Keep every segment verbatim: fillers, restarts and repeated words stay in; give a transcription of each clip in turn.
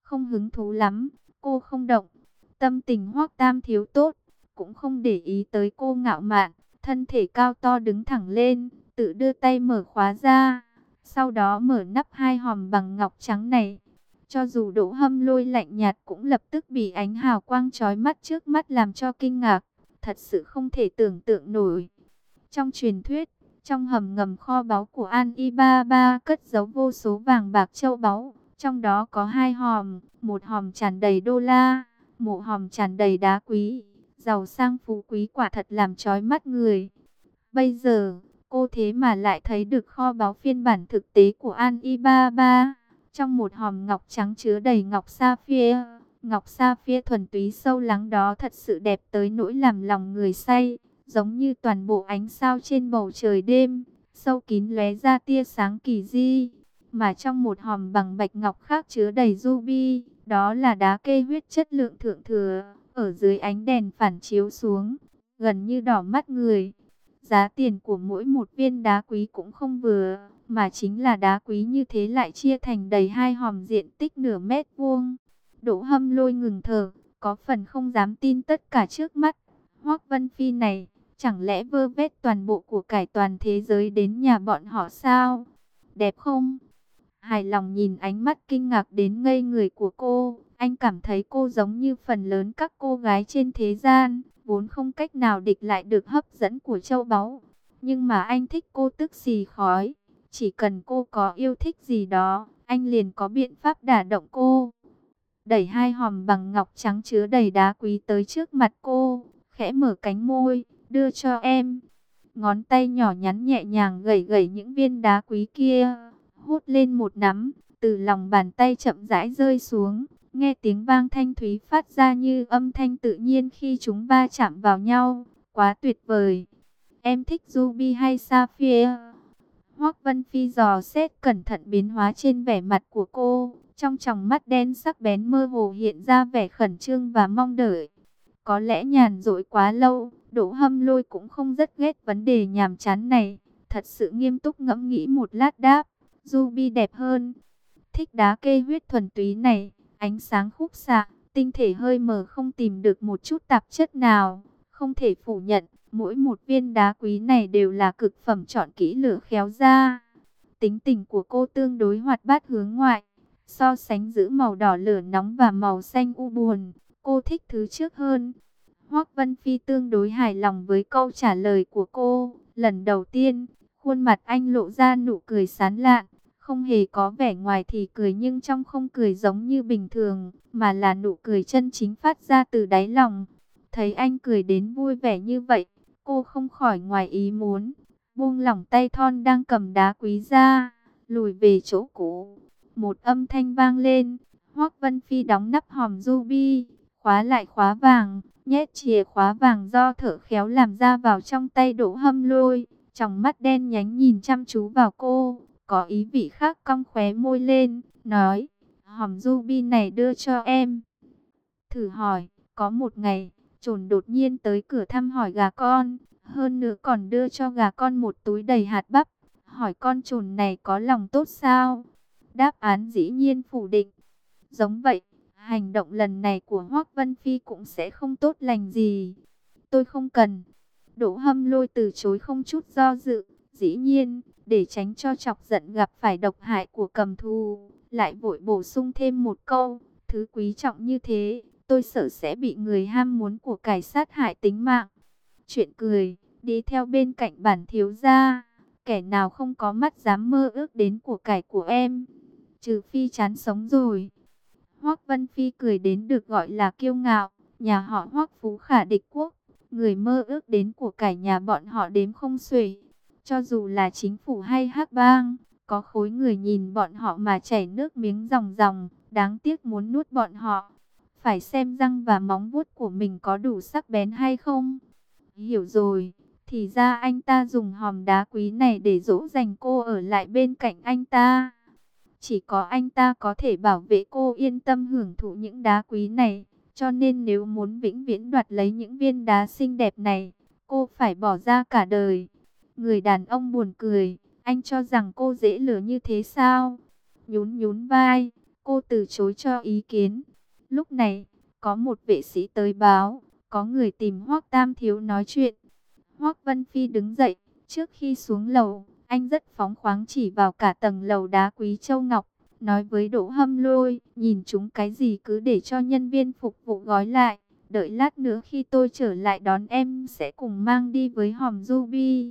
không hứng thú lắm, cô không động. Tâm tình Hoắc Tam Thiếu tốt, cũng không để ý tới cô ngạo mạn, thân thể cao to đứng thẳng lên, tự đưa tay mở khóa ra, sau đó mở nắp hai hòm bằng ngọc trắng này. Cho dù Đỗ Hâm Lôi lạnh nhạt cũng lập tức bị ánh hào quang chói mắt trước mắt làm cho kinh ngạc, thật sự không thể tưởng tượng nổi. Trong truyền thuyết, trong hầm ngầm kho báu của Alibaba cất giấu vô số vàng bạc châu báu, trong đó có hai hòm, một hòm tràn đầy đô la, một hòm tràn đầy đá quý, giàu sang phú quý quả thật làm chói mắt người. Bây giờ, cô thế mà lại thấy được kho báu phiên bản thực tế của Alibaba. Trong một hòm ngọc trắng chứa đầy ngọc sapphire, ngọc sapphire thuần túy sâu lắng đó thật sự đẹp tới nỗi làm lòng người say, giống như toàn bộ ánh sao trên bầu trời đêm, sâu kín lóe ra tia sáng kỳ di. Mà trong một hòm bằng bạch ngọc khác chứa đầy ruby, đó là đá kê huyết chất lượng thượng thừa, ở dưới ánh đèn phản chiếu xuống, gần như đỏ mắt người. Giá tiền của mỗi một viên đá quý cũng không vừa, mà chính là đá quý như thế lại chia thành đầy hai hòm diện tích nửa mét vuông. Đỗ Hâm Lôi ngừng thở, có phần không dám tin tất cả trước mắt. Hoắc Vân Phi này, chẳng lẽ vơ vét toàn bộ của cải toàn thế giới đến nhà bọn họ sao? Đẹp không? Hài lòng nhìn ánh mắt kinh ngạc đến ngây người của cô, anh cảm thấy cô giống như phần lớn các cô gái trên thế gian, vốn không cách nào địch lại được hấp dẫn của châu báu. Nhưng mà anh thích cô tức xì khói, chỉ cần cô có yêu thích gì đó, anh liền có biện pháp đả động cô. Đẩy hai hòm bằng ngọc trắng chứa đầy đá quý tới trước mặt cô, khẽ mở cánh môi, đưa cho em. Ngón tay nhỏ nhắn nhẹ nhàng gẩy gẩy những viên đá quý kia, hút lên một nắm, từ lòng bàn tay chậm rãi rơi xuống, nghe tiếng vang thanh thúy phát ra như âm thanh tự nhiên khi chúng va chạm vào nhau, quá tuyệt vời. Em thích ruby hay sapphire? Hoắc Vân Phi dò xét cẩn thận biến hóa trên vẻ mặt của cô, trong tròng mắt đen sắc bén mơ hồ hiện ra vẻ khẩn trương và mong đợi. Có lẽ nhàn rỗi quá lâu, Đỗ Hâm Lôi cũng không rất ghét vấn đề nhàm chán này, thật sự nghiêm túc ngẫm nghĩ một lát đáp, ruby đẹp hơn. Thích đá kê huyết thuần túy này, ánh sáng khúc xạ, tinh thể hơi mờ không tìm được một chút tạp chất nào, không thể phủ nhận, mỗi một viên đá quý này đều là cực phẩm chọn kỹ lửa khéo ra. Tính tình của cô tương đối hoạt bát hướng ngoại, so sánh giữa màu đỏ lửa nóng và màu xanh u buồn, cô thích thứ trước hơn. Hoắc Vân Phi tương đối hài lòng với câu trả lời của cô, lần đầu tiên, khuôn mặt anh lộ ra nụ cười sán lạn, không hề có vẻ ngoài thì cười nhưng trong không cười giống như bình thường, mà là nụ cười chân chính phát ra từ đáy lòng. Thấy anh cười đến vui vẻ như vậy, cô không khỏi ngoài ý muốn, buông lỏng tay thon đang cầm đá quý ra, lùi về chỗ cũ. Một âm thanh vang lên, Hoắc Vân Phi đóng nắp hòm ruby, khóa lại khóa vàng, nhét chìa khóa vàng do thợ khéo làm ra vào trong tay Đỗ Hâm Lôi, tròng mắt đen nhánh nhìn chăm chú vào cô, có ý vị khác cong khóe môi lên, nói, hòm ruby này đưa cho em. Thử hỏi, có một ngày, trồn đột nhiên tới cửa thăm hỏi gà con, hơn nữa còn đưa cho gà con một túi đầy hạt bắp, hỏi con trồn này có lòng tốt sao? Đáp án dĩ nhiên phủ định. Giống vậy, hành động lần này của Hoắc Vân Phi cũng sẽ không tốt lành gì. Tôi không cần. Đỗ Hâm Lôi từ chối không chút do dự. Dĩ nhiên, để tránh cho chọc giận gặp phải độc hại của cầm thù, lại vội bổ sung thêm một câu, thứ quý trọng như thế, tôi sợ sẽ bị người ham muốn của cải sát hại tính mạng. Chuyện cười, đi theo bên cạnh bản thiếu gia, kẻ nào không có mắt dám mơ ước đến của cải của em, trừ phi chán sống rồi. Hoắc Vân Phi cười đến được gọi là kiêu ngạo, nhà họ Hoắc phú khả địch quốc, người mơ ước đến của cải nhà bọn họ đếm không xuể. Cho dù là chính phủ hay hắc bang, có khối người nhìn bọn họ mà chảy nước miếng ròng ròng, đáng tiếc muốn nuốt bọn họ. Phải xem răng và móng vuốt của mình có đủ sắc bén hay không. Hiểu rồi, thì ra anh ta dùng hòm đá quý này để dỗ dành cô ở lại bên cạnh anh ta. Chỉ có anh ta có thể bảo vệ cô yên tâm hưởng thụ những đá quý này. Cho nên nếu muốn vĩnh viễn đoạt lấy những viên đá xinh đẹp này, cô phải bỏ ra cả đời. Người đàn ông buồn cười, anh cho rằng cô dễ lừa như thế sao? Nhún nhún vai, cô từ chối cho ý kiến. Lúc này, có một vệ sĩ tới báo, có người tìm Hoắc Tam Thiếu nói chuyện. Hoắc Vân Phi đứng dậy, trước khi xuống lầu, anh rất phóng khoáng chỉ vào cả tầng lầu đá quý châu ngọc, nói với Đỗ Hâm Lôi, nhìn chúng cái gì cứ để cho nhân viên phục vụ gói lại, đợi lát nữa khi tôi trở lại đón em sẽ cùng mang đi với hòm ruby.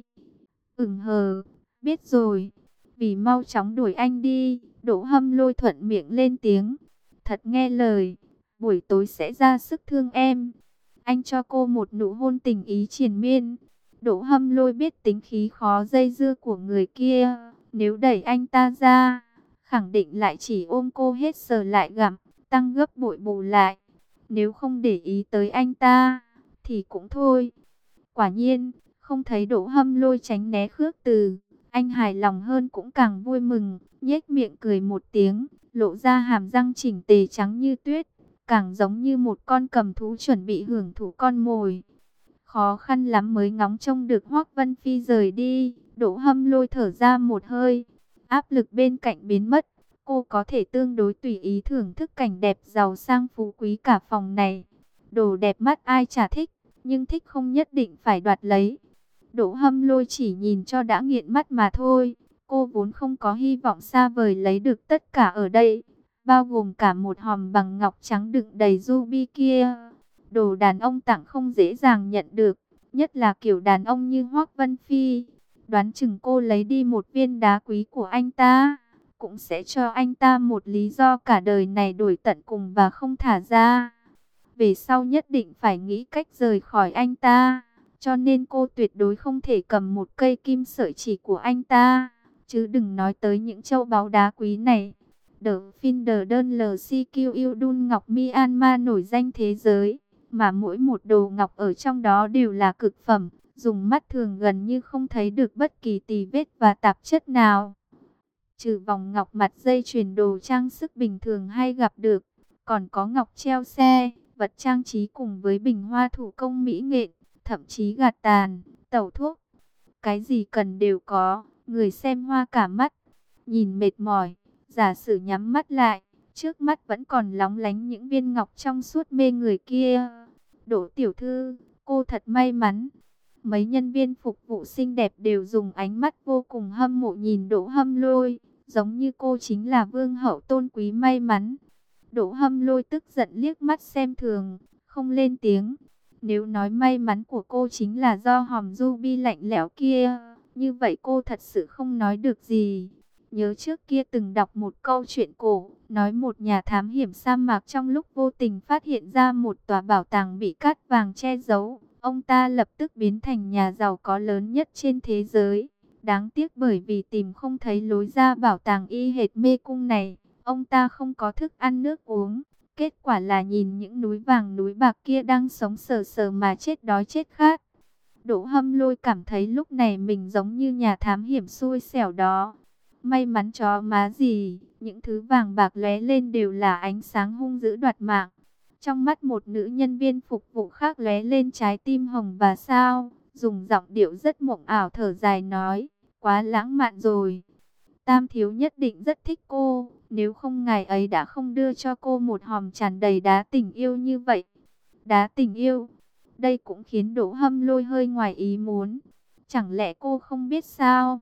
Ừm hờ, biết rồi, vì mau chóng đuổi anh đi, Đỗ Hâm Lôi thuận miệng lên tiếng, thật nghe lời, buổi tối sẽ ra sức thương em. Anh cho cô một nụ hôn tình ý triền miên. Đỗ Hâm Lôi biết tính khí khó dây dưa của người kia, nếu đẩy anh ta ra, khẳng định lại chỉ ôm cô hết sờ lại gặm, tăng gấp bội bù lại. Nếu không để ý tới anh ta, thì cũng thôi. Quả nhiên, không thấy Đỗ Hâm Lôi tránh né khước từ, anh hài lòng hơn cũng càng vui mừng, nhếch miệng cười một tiếng, lộ ra hàm răng chỉnh tề trắng như tuyết, càng giống như một con cầm thú chuẩn bị hưởng thụ con mồi. Khó khăn lắm mới ngóng trông được Hoắc Vân Phi rời đi, Đỗ Hâm Lôi thở ra một hơi, áp lực bên cạnh biến mất, cô có thể tương đối tùy ý thưởng thức cảnh đẹp giàu sang phú quý cả phòng này. Đồ đẹp mắt ai chả thích, nhưng thích không nhất định phải đoạt lấy. Đỗ Hâm Lôi chỉ nhìn cho đã nghiện mắt mà thôi, cô vốn không có hy vọng xa vời lấy được tất cả ở đây, bao gồm cả một hòm bằng ngọc trắng đựng đầy ruby kia. Đồ đàn ông tặng không dễ dàng nhận được, nhất là kiểu đàn ông như Hoắc Vân Phi. Đoán chừng cô lấy đi một viên đá quý của anh ta, cũng sẽ cho anh ta một lý do cả đời này đuổi tận cùng và không thả ra. Về sau nhất định phải nghĩ cách rời khỏi anh ta, cho nên cô tuyệt đối không thể cầm một cây kim sợi chỉ của anh ta, chứ đừng nói tới những châu báu đá quý này. The Finder lờ xê quy Udun Ngọc Myanmar nổi danh thế giới, mà mỗi một đồ ngọc ở trong đó đều là cực phẩm, dùng mắt thường gần như không thấy được bất kỳ tì vết và tạp chất nào. Trừ vòng ngọc mặt dây chuyền đồ trang sức bình thường hay gặp được, còn có ngọc treo xe, vật trang trí cùng với bình hoa thủ công mỹ nghệ, thậm chí gạt tàn, tẩu thuốc. Cái gì cần đều có, người xem hoa cả mắt. Nhìn mệt mỏi, giả sử nhắm mắt lại, trước mắt vẫn còn lóng lánh những viên ngọc trong suốt mê người kia. Đỗ tiểu thư, cô thật may mắn. Mấy nhân viên phục vụ xinh đẹp đều dùng ánh mắt vô cùng hâm mộ nhìn Đỗ Hâm Lôi, giống như cô chính là vương hậu tôn quý may mắn. Đỗ Hâm Lôi tức giận liếc mắt xem thường, không lên tiếng. Nếu nói may mắn của cô chính là do hòm ruby lạnh lẽo kia, như vậy cô thật sự không nói được gì. Nhớ trước kia từng đọc một câu chuyện cổ, nói một nhà thám hiểm sa mạc trong lúc vô tình phát hiện ra một tòa bảo tàng bị cát vàng che giấu. Ông ta lập tức biến thành nhà giàu có lớn nhất trên thế giới. Đáng tiếc bởi vì tìm không thấy lối ra bảo tàng y hệt mê cung này, ông ta không có thức ăn nước uống. Kết quả là nhìn những núi vàng núi bạc kia đang sống sờ sờ mà chết đói chết khát. Đỗ Hâm Lôi cảm thấy lúc này mình giống như nhà thám hiểm xui xẻo đó. May mắn chó má gì, những thứ vàng bạc lóe lên đều là ánh sáng hung dữ đoạt mạng. Trong mắt một nữ nhân viên phục vụ khác lóe lên trái tim hồng và sao, dùng giọng điệu rất mộng ảo thở dài nói, quá lãng mạn rồi. Tam thiếu nhất định rất thích cô, nếu không ngài ấy đã không đưa cho cô một hòm tràn đầy đá tình yêu như vậy. Đá tình yêu, đây cũng khiến Đỗ Hâm Lôi hơi ngoài ý muốn. Chẳng lẽ cô không biết sao?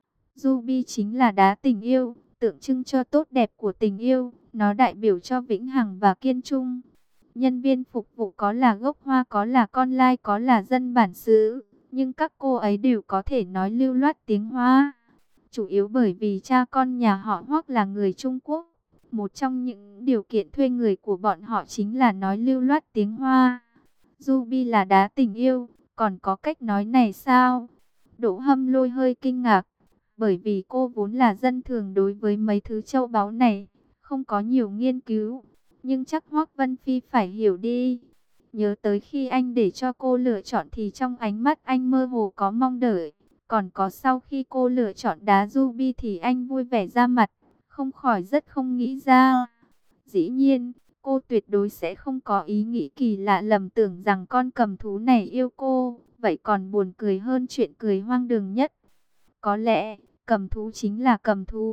Ruby chính là đá tình yêu, tượng trưng cho tốt đẹp của tình yêu, nó đại biểu cho vĩnh hằng và kiên trung. Nhân viên phục vụ có là gốc hoa, có là con lai, có là dân bản xứ, nhưng các cô ấy đều có thể nói lưu loát tiếng Hoa. Chủ yếu bởi vì cha con nhà họ Hoắc là người Trung Quốc. Một trong những điều kiện thuê người của bọn họ chính là nói lưu loát tiếng Hoa. Ruby là đá tình yêu, còn có cách nói này sao? Đỗ Hâm Lôi hơi kinh ngạc, bởi vì cô vốn là dân thường đối với mấy thứ châu báu này, không có nhiều nghiên cứu. Nhưng chắc Hoắc Vân Phi phải hiểu đi. Nhớ tới khi anh để cho cô lựa chọn thì trong ánh mắt anh mơ hồ có mong đợi. Còn có sau khi cô lựa chọn đá ruby thì anh vui vẻ ra mặt, không khỏi rất không nghĩ ra. Dĩ nhiên, cô tuyệt đối sẽ không có ý nghĩ kỳ lạ lầm tưởng rằng con cầm thú này yêu cô. Vậy còn buồn cười hơn chuyện cười hoang đường nhất. Có lẽ, cầm thú chính là cầm thú.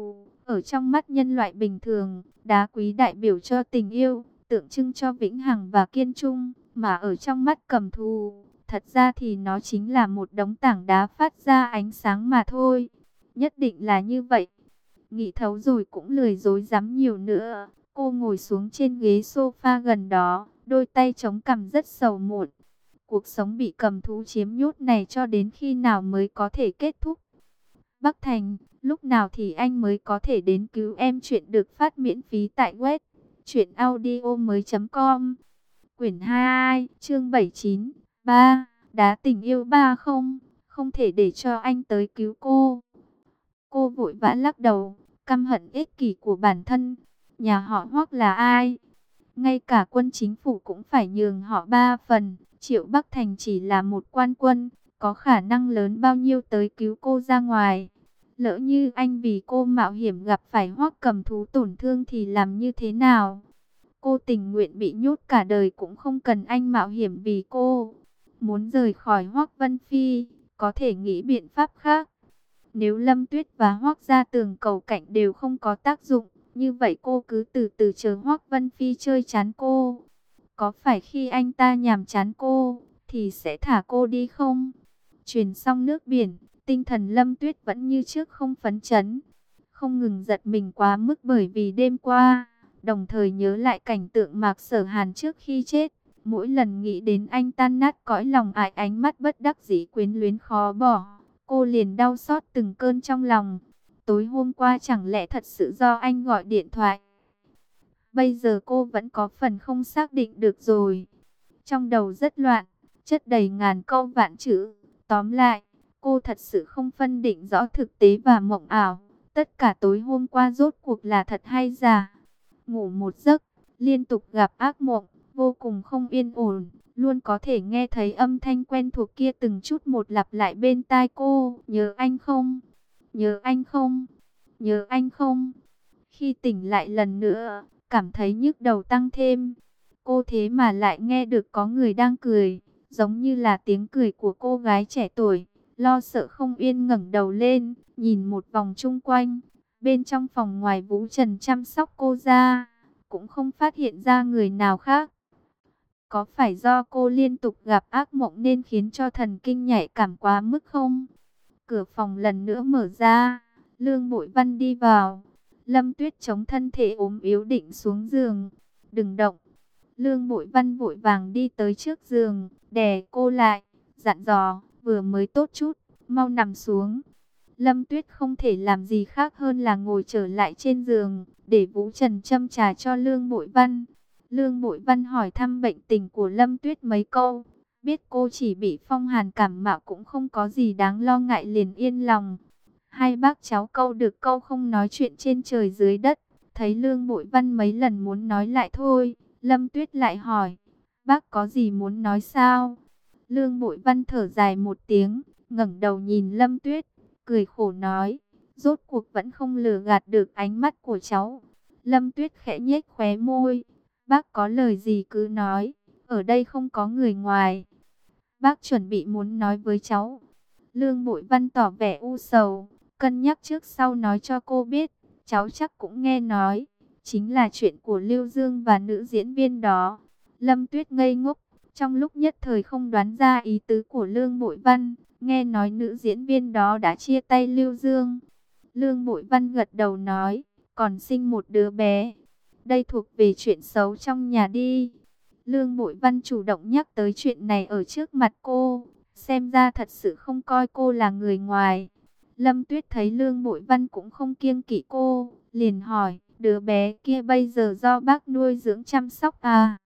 Ở trong mắt nhân loại bình thường, đá quý đại biểu cho tình yêu, tượng trưng cho vĩnh hằng và kiên trung, mà ở trong mắt cầm thú, thật ra thì nó chính là một đống tảng đá phát ra ánh sáng mà thôi. Nhất định là như vậy. Nghĩ thấu rồi cũng lười dối dám nhiều nữa. Cô ngồi xuống trên ghế sofa gần đó, đôi tay chống cằm rất sầu muộn. Cuộc sống bị cầm thú chiếm nhốt này cho đến khi nào mới có thể kết thúc? Bắc Thành, lúc nào thì anh mới có thể đến cứu em? Chuyện được phát miễn phí tại web truyện audio mới com. Quyển hai, chương bảy mươi chín. ba. Đá tình yêu ba không, không thể để cho anh tới cứu cô. Cô vội vã lắc đầu, căm hận ích kỷ của bản thân. Nhà họ Hoắc là ai? Ngay cả quân chính phủ cũng phải nhường họ ba phần. Triệu Bắc Thành chỉ là một quan quân, có khả năng lớn bao nhiêu tới cứu cô ra ngoài. Lỡ như anh vì cô mạo hiểm gặp phải Hoắc cầm thú tổn thương thì làm như thế nào? Cô tình nguyện bị nhốt cả đời cũng không cần anh mạo hiểm vì cô. Muốn rời khỏi Hoắc Vân Phi, có thể nghĩ biện pháp khác. Nếu Lâm Tuyết và Hoắc Gia Tường cầu cạnh đều không có tác dụng, như vậy cô cứ từ từ chờ Hoắc Vân Phi chơi chán cô. Có phải khi anh ta nhàm chán cô, thì sẽ thả cô đi không? Chuyển xong nước biển, tinh thần Lâm Tuyết vẫn như trước không phấn chấn. Không ngừng giật mình quá mức bởi vì đêm qua, đồng thời nhớ lại cảnh tượng Mạc Sở Hàn trước khi chết. Mỗi lần nghĩ đến anh tan nát cõi lòng, ải ánh mắt bất đắc dĩ quyến luyến khó bỏ, cô liền đau xót từng cơn trong lòng. Tối hôm qua chẳng lẽ thật sự do anh gọi điện thoại? Bây giờ cô vẫn có phần không xác định được rồi. Trong đầu rất loạn, chất đầy ngàn câu vạn chữ. Tóm lại, cô thật sự không phân định rõ thực tế và mộng ảo. Tất cả tối hôm qua rốt cuộc là thật hay giả? Ngủ một giấc, liên tục gặp ác mộng, vô cùng không yên ổn. Luôn có thể nghe thấy âm thanh quen thuộc kia từng chút một lặp lại bên tai cô. Nhớ anh không? Nhớ anh không? Nhớ anh không? Khi tỉnh lại lần nữa, cảm thấy nhức đầu tăng thêm. Cô thế mà lại nghe được có người đang cười, giống như là tiếng cười của cô gái trẻ tuổi. Lo sợ không yên ngẩng đầu lên, nhìn một vòng chung quanh. Bên trong phòng ngoài Vũ Trần chăm sóc cô ra, cũng không phát hiện ra người nào khác. Có phải do cô liên tục gặp ác mộng nên khiến cho thần kinh nhạy cảm quá mức không? Cửa phòng lần nữa mở ra, Lương Bội Văn đi vào. Lâm Tuyết chống thân thể ốm yếu định xuống giường. Đừng động. Lương Bội Văn vội vàng đi tới trước giường, đè cô lại, dặn dò, vừa mới tốt chút, mau nằm xuống. Lâm Tuyết không thể làm gì khác hơn là ngồi trở lại trên giường, để Vũ Trần châm trà cho Lương Bội Văn. Lương Bội Văn hỏi thăm bệnh tình của Lâm Tuyết mấy câu, biết cô chỉ bị phong hàn cảm mạo cũng không có gì đáng lo ngại liền yên lòng. Hai bác cháu câu được câu không nói chuyện trên trời dưới đất, thấy Lương Bội Văn mấy lần muốn nói lại thôi, Lâm Tuyết lại hỏi, bác có gì muốn nói sao? Lương Bội Văn thở dài một tiếng, ngẩng đầu nhìn Lâm Tuyết, cười khổ nói, rốt cuộc vẫn không lừa gạt được ánh mắt của cháu. Lâm Tuyết khẽ nhếch khóe môi, bác có lời gì cứ nói, ở đây không có người ngoài. Bác chuẩn bị muốn nói với cháu. Lương Bội Văn tỏ vẻ u sầu, cân nhắc trước sau nói cho cô biết, cháu chắc cũng nghe nói, chính là chuyện của Lưu Dương và nữ diễn viên đó. Lâm Tuyết ngây ngốc, trong lúc nhất thời không đoán ra ý tứ của Lương Bội Văn, nghe nói nữ diễn viên đó đã chia tay Lưu Dương. Lương Bội Văn gật đầu nói, còn sinh một đứa bé. Đây thuộc về chuyện xấu trong nhà đi. Lương Bội Văn chủ động nhắc tới chuyện này ở trước mặt cô, xem ra thật sự không coi cô là người ngoài. Lâm Tuyết thấy Lương Bội Văn cũng không kiêng kỵ cô, liền hỏi, đứa bé kia bây giờ do bác nuôi dưỡng chăm sóc à?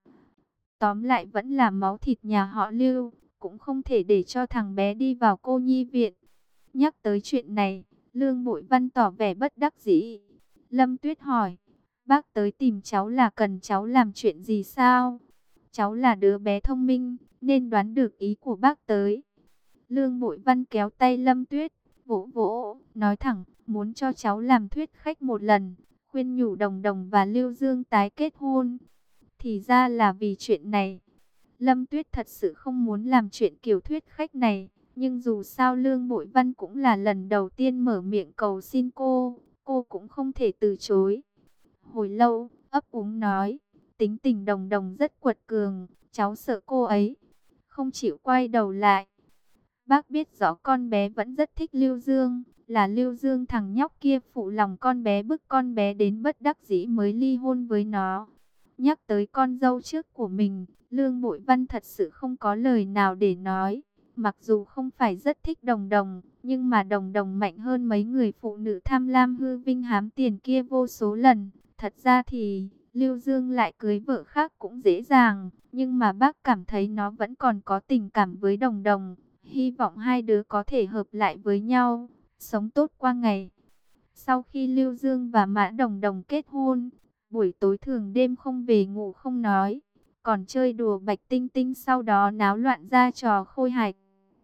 Tóm lại vẫn là máu thịt nhà họ Lưu, cũng không thể để cho thằng bé đi vào cô nhi viện. Nhắc tới chuyện này, Lương Bội Văn tỏ vẻ bất đắc dĩ. Lâm Tuyết hỏi, bác tới tìm cháu là cần cháu làm chuyện gì sao? Cháu là đứa bé thông minh, nên đoán được ý của bác tới. Lương Bội Văn kéo tay Lâm Tuyết, vỗ vỗ, nói thẳng, muốn cho cháu làm thuyết khách một lần, khuyên nhủ Đồng Đồng và Lưu Dương tái kết hôn. Thì ra là vì chuyện này. Lâm Tuyết thật sự không muốn làm chuyện kiểu thuyết khách này, nhưng dù sao Lương Bội Văn cũng là lần đầu tiên mở miệng cầu xin cô, cô cũng không thể từ chối. Hồi lâu, ấp úng nói, tính tình Đồng Đồng rất quật cường, cháu sợ cô ấy, không chịu quay đầu lại. Bác biết rõ con bé vẫn rất thích Lưu Dương, là Lưu Dương thằng nhóc kia phụ lòng con bé bức con bé đến bất đắc dĩ mới ly hôn với nó. Nhắc tới con dâu trước của mình, Lương Bội Văn thật sự không có lời nào để nói. Mặc dù không phải rất thích Đồng Đồng, nhưng mà Đồng Đồng mạnh hơn mấy người phụ nữ tham lam hư vinh hám tiền kia vô số lần. Thật ra thì, Lưu Dương lại cưới vợ khác cũng dễ dàng, nhưng mà bác cảm thấy nó vẫn còn có tình cảm với Đồng Đồng. Hy vọng hai đứa có thể hợp lại với nhau, sống tốt qua ngày. Sau khi Lưu Dương và Mã Đồng Đồng kết hôn, buổi tối thường đêm không về ngủ không nói, còn chơi đùa Bạch Tinh Tinh, sau đó náo loạn ra trò khôi hài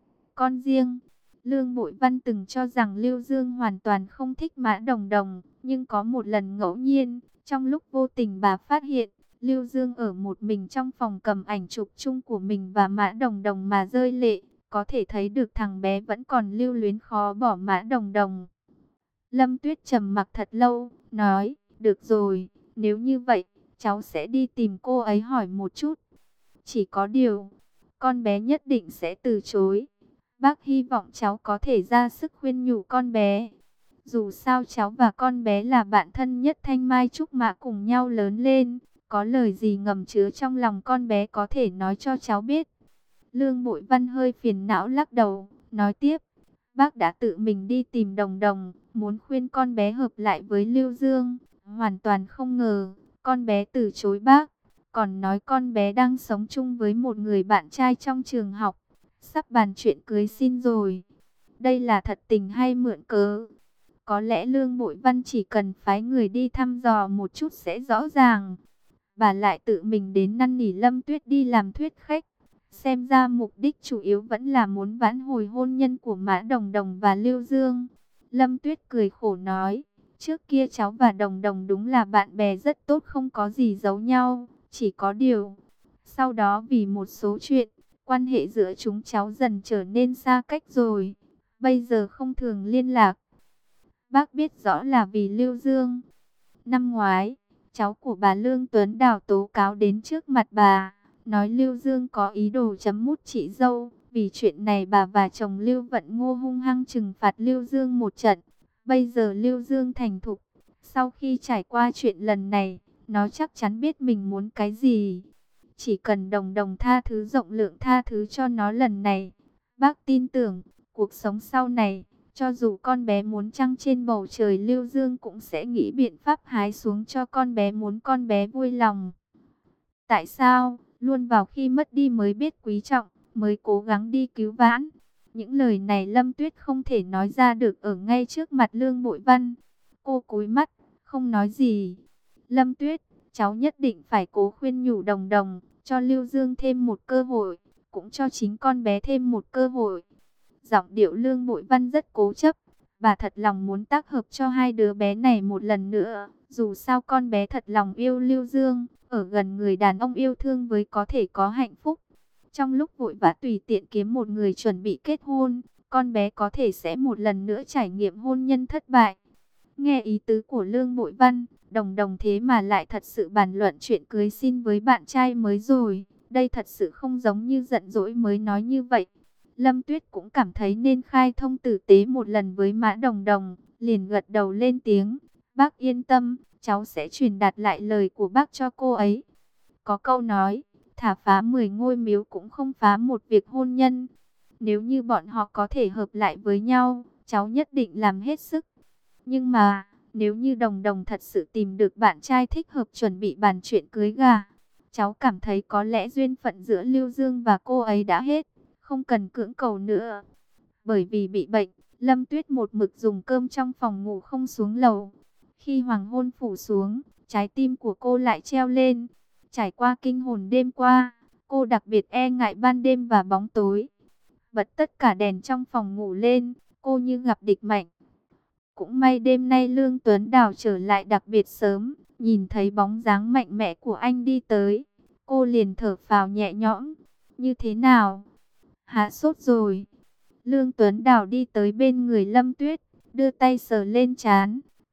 con riêng. Lương Bội Văn từng cho rằng Lưu Dương hoàn toàn không thích Mã Đồng Đồng, nhưng có một lần ngẫu nhiên, trong lúc vô tình bà phát hiện, Lưu Dương ở một mình trong phòng cầm ảnh chụp chung của mình và Mã Đồng Đồng mà rơi lệ, có thể thấy được thằng bé vẫn còn lưu luyến khó bỏ Mã Đồng Đồng. Lâm Tuyết trầm mặc thật lâu, nói, được rồi, nếu như vậy, cháu sẽ đi tìm cô ấy hỏi một chút. Chỉ có điều, con bé nhất định sẽ từ chối. Bác hy vọng cháu có thể ra sức khuyên nhủ con bé. Dù sao cháu và con bé là bạn thân nhất thanh mai trúc mã cùng nhau lớn lên. Có lời gì ngầm chứa trong lòng con bé có thể nói cho cháu biết. Lương Bội Văn hơi phiền não lắc đầu, nói tiếp. Bác đã tự mình đi tìm Đồng Đồng, muốn khuyên con bé hợp lại với Lưu Dương. Hoàn toàn không ngờ, con bé từ chối bác. Còn nói con bé đang sống chung với một người bạn trai trong trường học. Sắp bàn chuyện cưới xin rồi. Đây là thật tình hay mượn cớ? Có lẽ Lương Bội Văn chỉ cần phái người đi thăm dò một chút sẽ rõ ràng. Bà lại tự mình đến năn nỉ Lâm Tuyết đi làm thuyết khách. Xem ra mục đích chủ yếu vẫn là muốn vãn hồi hôn nhân của Mã Đồng Đồng và Lưu Dương. Lâm Tuyết cười khổ nói, trước kia cháu và Đồng Đồng đúng là bạn bè rất tốt, không có gì giấu nhau. Chỉ có điều, sau đó vì một số chuyện, quan hệ giữa chúng cháu dần trở nên xa cách rồi. Bây giờ không thường liên lạc. Bác biết rõ là vì Lưu Dương. Năm ngoái, cháu của bà Lương Tuấn Đào tố cáo đến trước mặt bà, nói Lưu Dương có ý đồ chấm mút chị dâu. Vì chuyện này bà và chồng Lưu Vận Ngô hung hăng trừng phạt Lưu Dương một trận. Bây giờ Lưu Dương thành thục. Sau khi trải qua chuyện lần này, nó chắc chắn biết mình muốn cái gì. Chỉ cần Đồng Đồng tha thứ, rộng lượng tha thứ cho nó lần này, bác tin tưởng, cuộc sống sau này, cho dù con bé muốn trăng trên bầu trời, Lưu Dương cũng sẽ nghĩ biện pháp hái xuống cho con bé, muốn con bé vui lòng. Tại sao, luôn vào khi mất đi mới biết quý trọng, mới cố gắng đi cứu vãn. Những lời này Lâm Tuyết không thể nói ra được ở ngay trước mặt Lương Bội Văn. Cô cúi mắt, không nói gì. Lâm Tuyết, cháu nhất định phải cố khuyên nhủ Đồng Đồng, cho Lưu Dương thêm một cơ hội, cũng cho chính con bé thêm một cơ hội. Giọng điệu Lương Bội Văn rất cố chấp, bà thật lòng muốn tác hợp cho hai đứa bé này một lần nữa. Dù sao con bé thật lòng yêu Lưu Dương, ở gần người đàn ông yêu thương với có thể có hạnh phúc. Trong lúc vội vã tùy tiện kiếm một người chuẩn bị kết hôn, con bé có thể sẽ một lần nữa trải nghiệm hôn nhân thất bại. Nghe ý tứ của Lương Bội Văn, Đồng Đồng thế mà lại thật sự bàn luận chuyện cưới xin với bạn trai mới rồi. Đây thật sự không giống như giận dỗi mới nói như vậy. Lâm Tuyết cũng cảm thấy nên khai thông tử tế một lần với Mã Đồng Đồng, liền gật đầu lên tiếng. Bác yên tâm, cháu sẽ truyền đạt lại lời của bác cho cô ấy. Có câu nói, thả phá mười ngôi miếu cũng không phá một việc hôn nhân. Nếu như bọn họ có thể hợp lại với nhau, cháu nhất định làm hết sức. Nhưng mà, nếu như Đồng Đồng thật sự tìm được bạn trai thích hợp chuẩn bị bàn chuyện cưới gà, cháu cảm thấy có lẽ duyên phận giữa Lưu Dương và cô ấy đã hết, không cần cưỡng cầu nữa. Bởi vì bị bệnh, Lâm Tuyết một mực dùng cơm trong phòng ngủ không xuống lầu. Khi hoàng hôn phủ xuống, trái tim của cô lại treo lên. Trải qua kinh hồn đêm qua, cô đặc biệt e ngại ban đêm và bóng tối. Bật tất cả đèn trong phòng ngủ lên, cô như gặp địch mạnh. Cũng may đêm nay Lương Tuấn Đào trở lại đặc biệt sớm, nhìn thấy bóng dáng mạnh mẽ của anh đi tới, cô liền thở phào nhẹ nhõm. Như thế nào? Hạ sốt rồi. Lương Tuấn Đào đi tới bên người Lâm Tuyết, đưa tay sờ lên trán,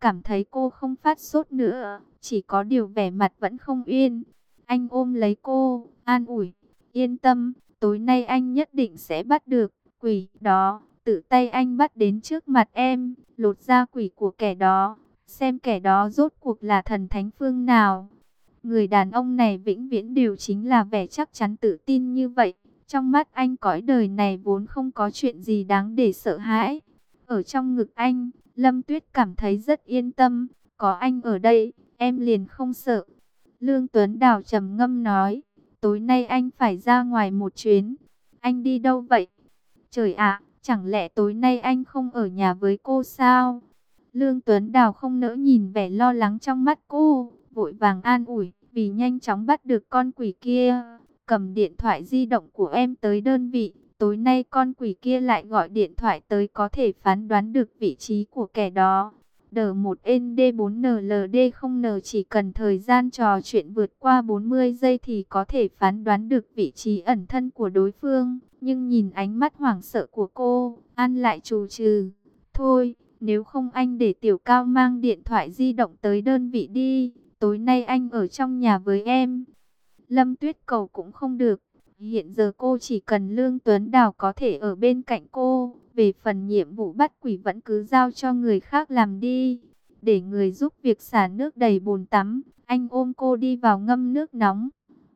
cảm thấy cô không phát sốt nữa, chỉ có điều vẻ mặt vẫn không yên. Anh ôm lấy cô, an ủi, yên tâm, tối nay anh nhất định sẽ bắt được quỷ đó. Tự tay anh bắt đến trước mặt em, lột da quỷ của kẻ đó, xem kẻ đó rốt cuộc là thần thánh phương nào. Người đàn ông này vĩnh viễn đều chính là vẻ chắc chắn tự tin như vậy. Trong mắt anh cõi đời này vốn không có chuyện gì đáng để sợ hãi. Ở trong ngực anh, Lâm Tuyết cảm thấy rất yên tâm. Có anh ở đây, em liền không sợ. Lương Tuấn Đào trầm ngâm nói, tối nay anh phải ra ngoài một chuyến. Anh đi đâu vậy? Trời ạ, chẳng lẽ tối nay anh không ở nhà với cô sao? Lương Tuấn Đào không nỡ nhìn vẻ lo lắng trong mắt cô, vội vàng an ủi, vì nhanh chóng bắt được con quỷ kia. Cầm điện thoại di động của em tới đơn vị, tối nay con quỷ kia lại gọi điện thoại tới, có thể phán đoán được vị trí của kẻ đó. D một N D bốn N L D không N chỉ cần thời gian trò chuyện vượt qua bốn mươi giây thì có thể phán đoán được vị trí ẩn thân của đối phương. Nhưng nhìn ánh mắt hoảng sợ của cô, An lại trù trừ. Thôi, nếu không anh để Tiểu Cao mang điện thoại di động tới đơn vị đi. Tối nay anh ở trong nhà với em. Lâm Tuyết cầu cũng không được. Hiện giờ cô chỉ cần Lương Tuấn Đào có thể ở bên cạnh cô. Về phần nhiệm vụ bắt quỷ vẫn cứ giao cho người khác làm đi. Để người giúp việc xả nước đầy bồn tắm. Anh ôm cô đi vào ngâm nước nóng.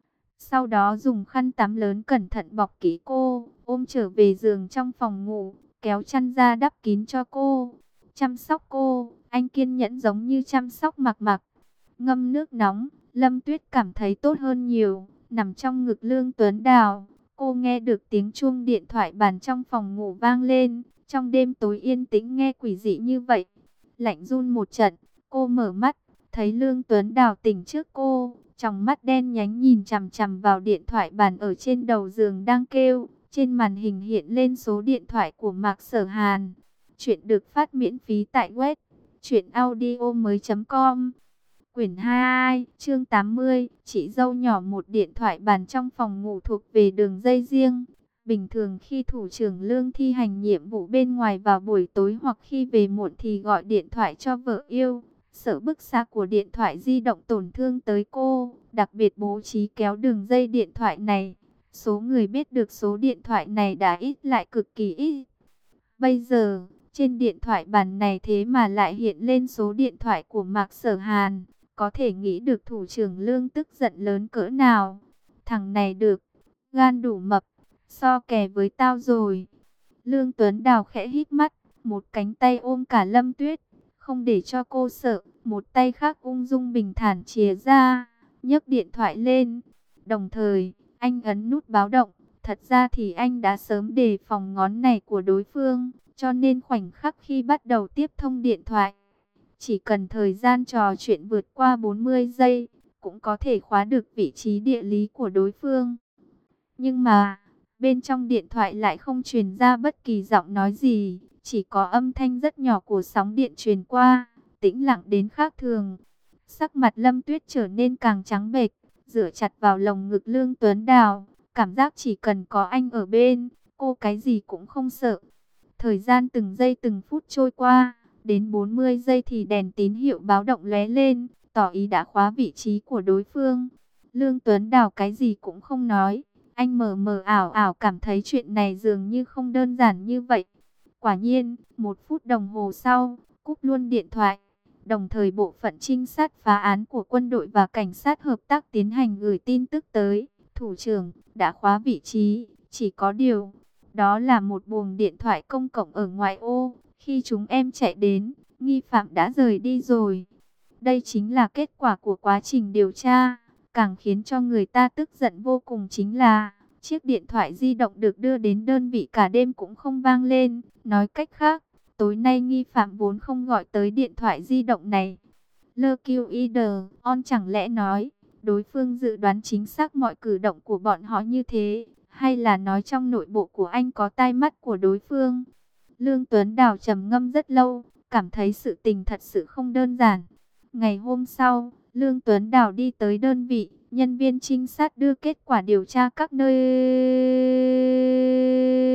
Sau đó dùng khăn tắm lớn cẩn thận bọc kỹ cô. Ôm trở về giường trong phòng ngủ. Kéo chăn ra đắp kín cho cô. Chăm sóc cô. Anh kiên nhẫn giống như chăm sóc Mặc Mặc. Ngâm nước nóng. Lâm Tuyết cảm thấy tốt hơn nhiều. Nằm trong ngực Lương Tuấn Đào, cô nghe được tiếng chuông điện thoại bàn trong phòng ngủ vang lên. Trong đêm tối yên tĩnh nghe quỷ dị như vậy, lạnh run một trận. Cô mở mắt, thấy Lương Tuấn Đào tỉnh trước cô, tròng mắt đen nhánh nhìn chằm chằm vào điện thoại bàn ở trên đầu giường đang kêu. Trên màn hình hiện lên số điện thoại của Mạc Sở Hàn. Chuyện được phát miễn phí tại web truyện audio mới chấm com. Quyển hai, chương tám mươi, chị dâu nhỏ. Một điện thoại bàn trong phòng ngủ thuộc về đường dây riêng. Bình thường khi thủ trưởng Lương thi hành nhiệm vụ bên ngoài vào buổi tối hoặc khi về muộn thì gọi điện thoại cho vợ yêu. Sợ bức xạ của điện thoại di động tổn thương tới cô, đặc biệt bố trí kéo đường dây điện thoại này. Số người biết được số điện thoại này đã ít lại cực kỳ ít. Bây giờ, trên điện thoại bàn này thế mà lại hiện lên số điện thoại của Mạc Sở Hàn. Có thể nghĩ được thủ trưởng Lương tức giận lớn cỡ nào. Thằng này được, gan đủ mập, so kè với tao rồi. Lương Tuấn Đào khẽ hít mắt, một cánh tay ôm cả Lâm Tuyết, không để cho cô sợ. Một tay khác ung dung bình thản chìa ra, nhấc điện thoại lên. Đồng thời, anh ấn nút báo động. Thật ra thì anh đã sớm đề phòng ngón này của đối phương, cho nên khoảnh khắc khi bắt đầu tiếp thông điện thoại, chỉ cần thời gian trò chuyện vượt qua bốn mươi giây, cũng có thể khóa được vị trí địa lý của đối phương. Nhưng mà, bên trong điện thoại lại không truyền ra bất kỳ giọng nói gì, chỉ có âm thanh rất nhỏ của sóng điện truyền qua, tĩnh lặng đến khác thường. Sắc mặt Lâm Tuyết trở nên càng trắng bệch, dựa chặt vào lồng ngực Lương Tuấn Đào, cảm giác chỉ cần có anh ở bên, cô cái gì cũng không sợ. Thời gian từng giây từng phút trôi qua. Đến bốn mươi giây thì đèn tín hiệu báo động lóe lên, tỏ ý đã khóa vị trí của đối phương. Lương Tuấn Đào cái gì cũng không nói. Anh mờ mờ ảo ảo cảm thấy chuyện này dường như không đơn giản như vậy. Quả nhiên, một phút đồng hồ sau, cúp luôn điện thoại. Đồng thời bộ phận trinh sát phá án của quân đội và cảnh sát hợp tác tiến hành gửi tin tức tới. Thủ trưởng đã khóa vị trí, chỉ có điều, đó là một buồng điện thoại công cộng ở ngoại ô. Khi chúng em chạy đến, nghi phạm đã rời đi rồi. Đây chính là kết quả của quá trình điều tra. Càng khiến cho người ta tức giận vô cùng chính là chiếc điện thoại di động được đưa đến đơn vị cả đêm cũng không vang lên. Nói cách khác, tối nay nghi phạm vốn không gọi tới điện thoại di động này. Lơ kiu i đờ on chẳng lẽ nói đối phương dự đoán chính xác mọi cử động của bọn họ như thế, hay là nói trong nội bộ của anh có tai mắt của đối phương? Lương Tuấn Đào trầm ngâm rất lâu, cảm thấy sự tình thật sự không đơn giản. Ngày hôm sau, Lương Tuấn Đào đi tới đơn vị, nhân viên trinh sát đưa kết quả điều tra các nơi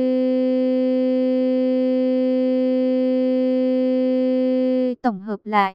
tổng hợp lại.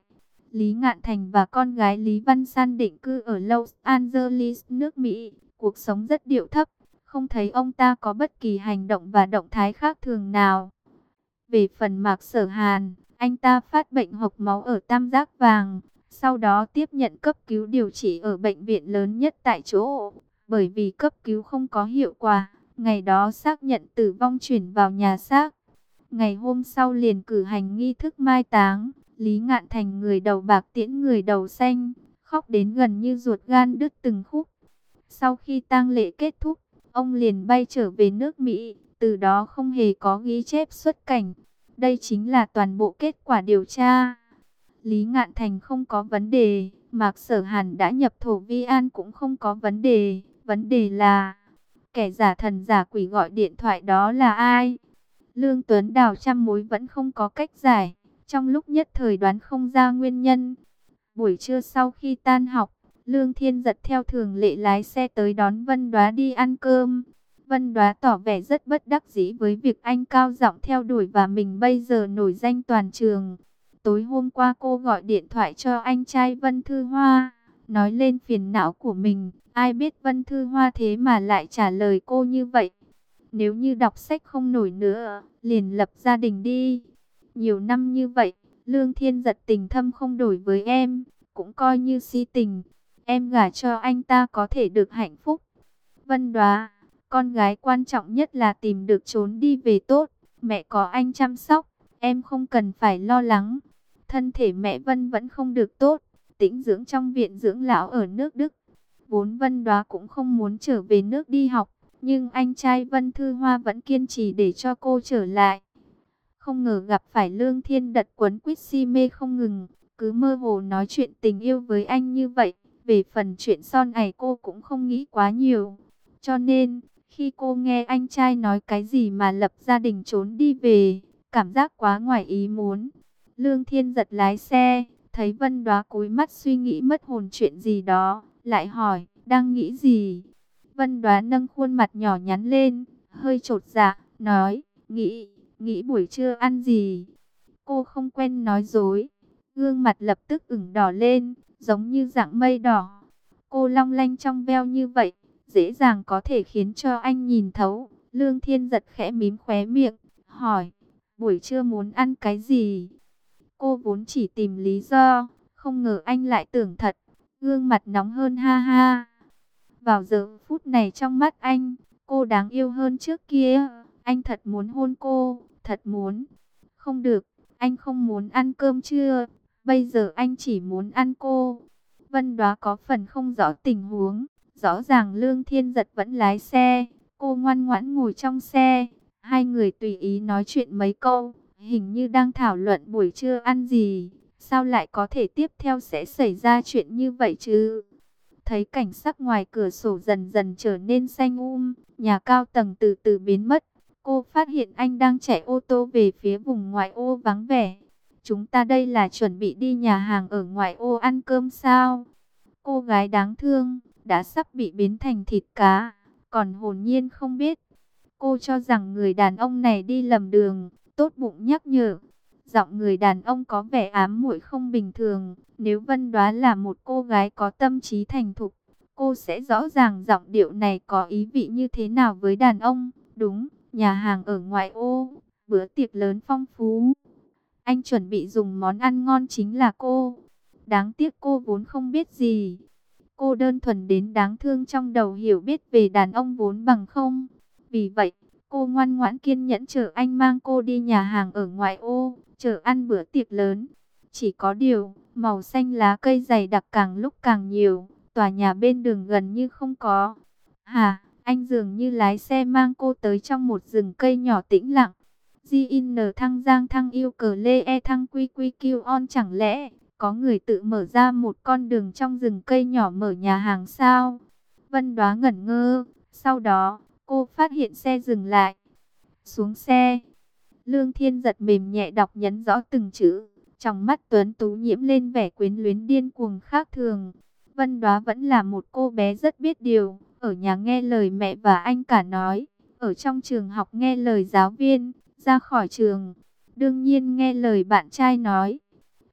Lý Ngạn Thành và con gái Lý Văn San định cư ở Los Angeles, nước Mỹ. Cuộc sống rất điệu thấp, không thấy ông ta có bất kỳ hành động và động thái khác thường nào. Về phần Mạc Sở Hàn, anh ta phát bệnh hộc máu ở Tam Giác Vàng, sau đó tiếp nhận cấp cứu điều trị ở bệnh viện lớn nhất tại chỗ. Bởi vì cấp cứu không có hiệu quả, ngày đó xác nhận tử vong chuyển vào nhà xác. Ngày hôm sau liền cử hành nghi thức mai táng. Lý Ngạn Thành người đầu bạc tiễn người đầu xanh, khóc đến gần như ruột gan đứt từng khúc. Sau khi tang lễ kết thúc, ông liền bay trở về nước Mỹ, từ đó không hề có ghi chép xuất cảnh. Đây chính là toàn bộ kết quả điều tra. Lý Ngạn Thành không có vấn đề, Mạc Sở Hàn đã nhập thổ Vi An cũng không có vấn đề. Vấn đề là, kẻ giả thần giả quỷ gọi điện thoại đó là ai? Lương Tuấn Đào trăm mối vẫn không có cách giải, trong lúc nhất thời đoán không ra nguyên nhân. Buổi trưa sau khi tan học, Lương Thiên Giật theo thường lệ lái xe tới đón Vân Đoá đi ăn cơm. Vân Đoá tỏ vẻ rất bất đắc dĩ với việc anh cao giọng theo đuổi và mình bây giờ nổi danh toàn trường. Tối hôm qua cô gọi điện thoại cho anh trai Vân Thư Hoa, nói lên phiền não của mình. Ai biết Vân Thư Hoa thế mà lại trả lời cô như vậy. Nếu như đọc sách không nổi nữa, liền lập gia đình đi. Nhiều năm như vậy, Lương Thiên Giật tình thâm không đổi với em, cũng coi như si tình. Em gả cho anh ta có thể được hạnh phúc. Vân Đoá, con gái quan trọng nhất là tìm được trốn đi về tốt. Mẹ có anh chăm sóc, em không cần phải lo lắng. Thân thể mẹ Vân vẫn không được tốt, tĩnh dưỡng trong viện dưỡng lão ở nước Đức. Vốn Vân Đoá cũng không muốn trở về nước đi học, nhưng anh trai Vân Thư Hoa vẫn kiên trì để cho cô trở lại. Không ngờ gặp phải Lương Thiên Đật quấn quýt si mê không ngừng, cứ mơ hồ nói chuyện tình yêu với anh như vậy. Về phần chuyện son này cô cũng không nghĩ quá nhiều. Cho nên, khi cô nghe anh trai nói cái gì mà lập gia đình trốn đi về, cảm giác quá ngoài ý muốn. Lương Thiên Giật lái xe, thấy Vân Đoá cúi mắt suy nghĩ mất hồn chuyện gì đó, lại hỏi, đang nghĩ gì? Vân Đoá nâng khuôn mặt nhỏ nhắn lên, hơi chột dạ, nói, nghĩ, nghĩ buổi trưa ăn gì? Cô không quen nói dối, gương mặt lập tức ửng đỏ lên, giống như dạng mây đỏ. Cô long lanh trong veo như vậy, dễ dàng có thể khiến cho anh nhìn thấu. Lương Thiên Giật khẽ mím khóe miệng, hỏi, buổi trưa muốn ăn cái gì? Cô vốn chỉ tìm lý do, không ngờ anh lại tưởng thật, gương mặt nóng hơn ha ha. Vào giờ phút này trong mắt anh, cô đáng yêu hơn trước kia. Anh thật muốn hôn cô, thật muốn. Không được, anh không muốn ăn cơm trưa. Bây giờ anh chỉ muốn ăn cô. Vân Đoá có phần không rõ tình huống. Rõ ràng Lương Thiên Giật vẫn lái xe. Cô ngoan ngoãn ngồi trong xe. Hai người tùy ý nói chuyện mấy câu. Hình như đang thảo luận buổi trưa ăn gì. Sao lại có thể tiếp theo sẽ xảy ra chuyện như vậy chứ? Thấy cảnh sắc ngoài cửa sổ dần dần trở nên xanh um, nhà cao tầng từ từ biến mất. Cô phát hiện anh đang chạy ô tô về phía vùng ngoại ô vắng vẻ. Chúng ta đây là chuẩn bị đi nhà hàng ở ngoại ô ăn cơm sao? Cô gái đáng thương, đã sắp bị biến thành thịt cá, còn hồn nhiên không biết. Cô cho rằng người đàn ông này đi lầm đường, tốt bụng nhắc nhở. Giọng người đàn ông có vẻ ám muội không bình thường. Nếu Vân Đoá là một cô gái có tâm trí thành thục, cô sẽ rõ ràng giọng điệu này có ý vị như thế nào với đàn ông. Đúng, nhà hàng ở ngoại ô, bữa tiệc lớn phong phú. Anh chuẩn bị dùng món ăn ngon chính là cô. Đáng tiếc cô vốn không biết gì. Cô đơn thuần đến đáng thương trong đầu hiểu biết về đàn ông vốn bằng không. Vì vậy, cô ngoan ngoãn kiên nhẫn chờ anh mang cô đi nhà hàng ở ngoại ô, chờ ăn bữa tiệc lớn. Chỉ có điều, màu xanh lá cây dày đặc càng lúc càng nhiều, tòa nhà bên đường gần như không có. Hà, anh dường như lái xe mang cô tới trong một rừng cây nhỏ tĩnh lặng. gi en thăng giang thăng yêu cờ lê e thăng quy quy kiêu on, chẳng lẽ có người tự mở ra một con đường trong rừng cây nhỏ mở nhà hàng sao? Vân Đoá ngẩn ngơ, sau đó cô phát hiện xe dừng lại. Xuống xe, Lương Thiên Giật mềm nhẹ đọc nhấn rõ từng chữ, trong mắt tuấn tú nhiễm lên vẻ quyến luyến điên cuồng khác thường. Vân Đoá vẫn là một cô bé rất biết điều, ở nhà nghe lời mẹ và anh cả nói, ở trong trường học nghe lời giáo viên, ra khỏi trường, đương nhiên nghe lời bạn trai nói.